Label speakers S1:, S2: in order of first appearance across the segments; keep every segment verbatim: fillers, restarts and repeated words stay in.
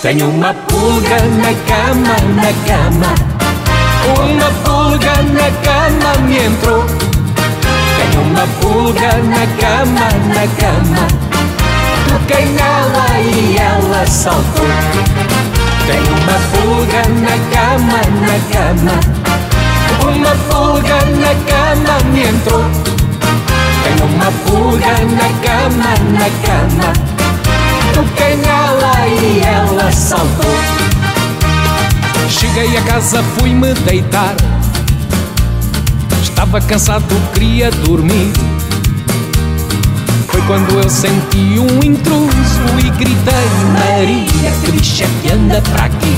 S1: Tenho uma pulga na cama, na cama. Uma pulga na cama me entrou. Tenho uma pulga na cama, na cama. Toquei nela e ela saltou. Tenho uma pulga na cama, na cama. Uma pulga na cama me entrou. Tenho uma pulga na cama, na cama. Toquei nela e ela saltou. Cheguei a casa, fui-me deitar. Estava cansado, queria dormir. Foi quando eu senti um intruso e gritei: Maria, que bicho é que anda para aqui?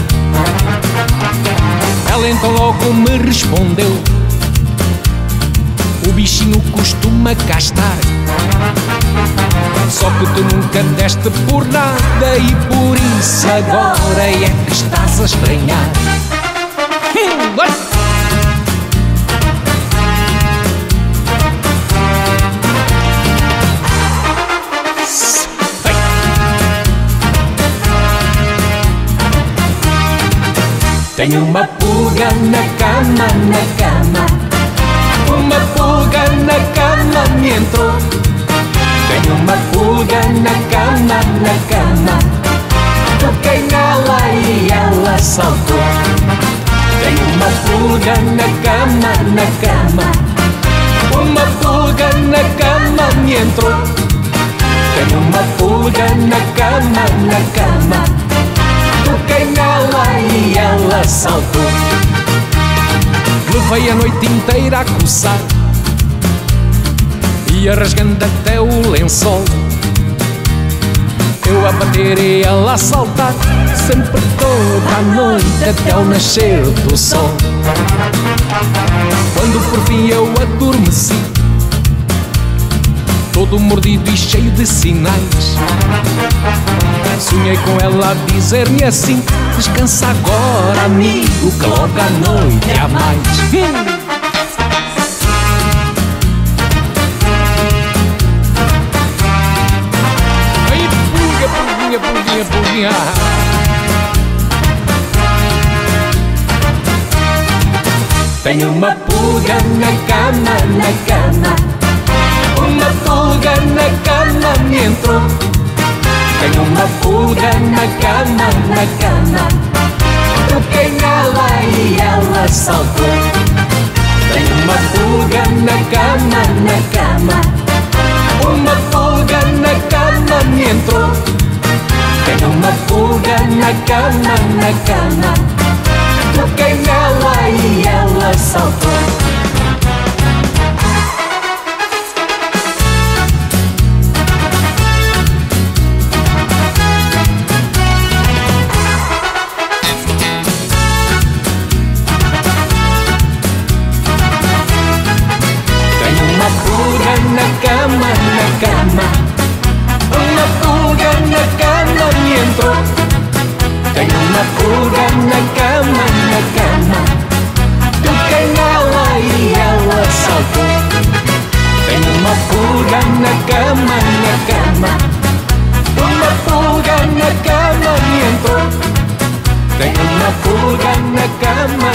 S1: Ela então logo me respondeu: o bichinho costuma cá estar. Só que tu nunca deste por nada e por isso agora é que estás a estranhar. Hum, vai. Tenho uma pulga na cama, na cama. Uma pulga na cama me entrou. Tenho uma pulga na cama, na cama. Toquei nela e ela saltou. Tenho uma pulga na cama, na cama. Uma pulga na cama me entrou. Tenho uma pulga na cama, na cama. Toquei nela e ela saltou. Levei a noite inteira a coçar, ia rasgando até o lençol. Eu a bater e ela a saltar, sempre toda a noite até o nascer do sol. Quando por fim eu adormeci, todo mordido e cheio de sinais, sonhei com ela a dizer-me assim: descansa agora, amigo, que logo à noite há mais. Hum. Ai, pulga, pulguinha, pulguinha, pulguinha. Tenho uma pulga na cama, na cama. Uma pulga na cama me entrou. Tenho uma pulga na cama, na cama. Toquei nela e ela saltou. Tenho uma pulga na cama, na cama. Uma pulga na cama me entrou. Tenho uma pulga na cama, na cama. Toquei nela e ela saltou. Na cama, na cama. Uma pulga na cama me entrou. Tenho uma pulga na cama, na cama. Toquei nela e ela saltou. Tenho uma pulga na cama, na cama. Uma pulga na cama me entrou. Tenho uma pulga na cama,